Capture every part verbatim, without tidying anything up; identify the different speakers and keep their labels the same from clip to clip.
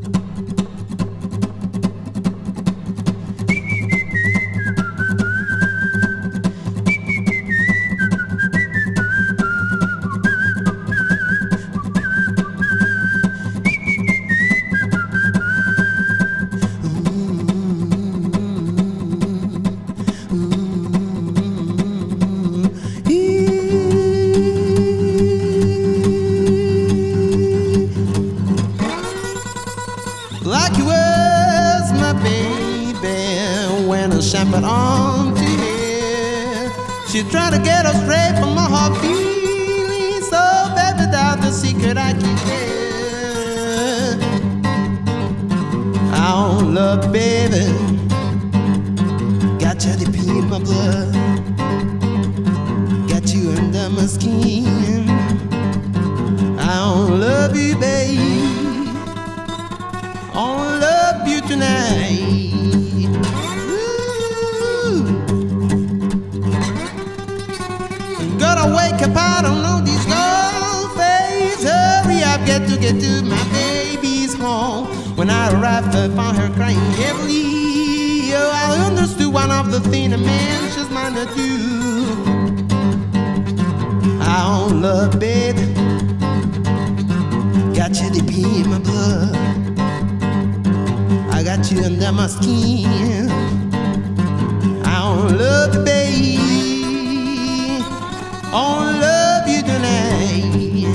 Speaker 1: Like you was my baby when I shambled on to here. She tried to get us straight from my heart feeling so bad without the secret I keep there. Our love, baby, got you deep in my blood, got you under my skin. I don't love you, baby, I love you tonight. Ooh. Gotta wake up, I don't know these girls' face. Hurry up, get to get to my baby's home. When I arrived, I found her crying heavily. Oh, I understood one of the things a man she's mine to do. I don't love, baby, got you to be in my blood, I got you under my skin. I don't love you, baby, I don't love you tonight.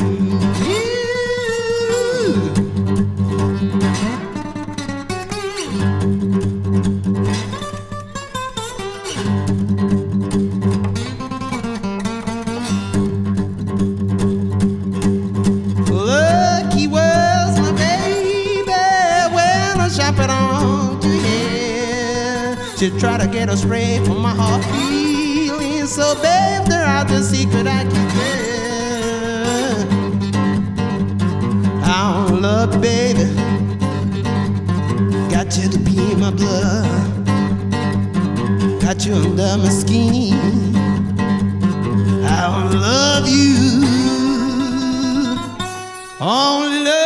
Speaker 1: Lucky was my baby when I shop it on to here. She tried to get us straight from my heart feeling so babe, there are the secret I keep there. I don't love, baby, got you to be in my blood, got you under my skin. I don't love you, only love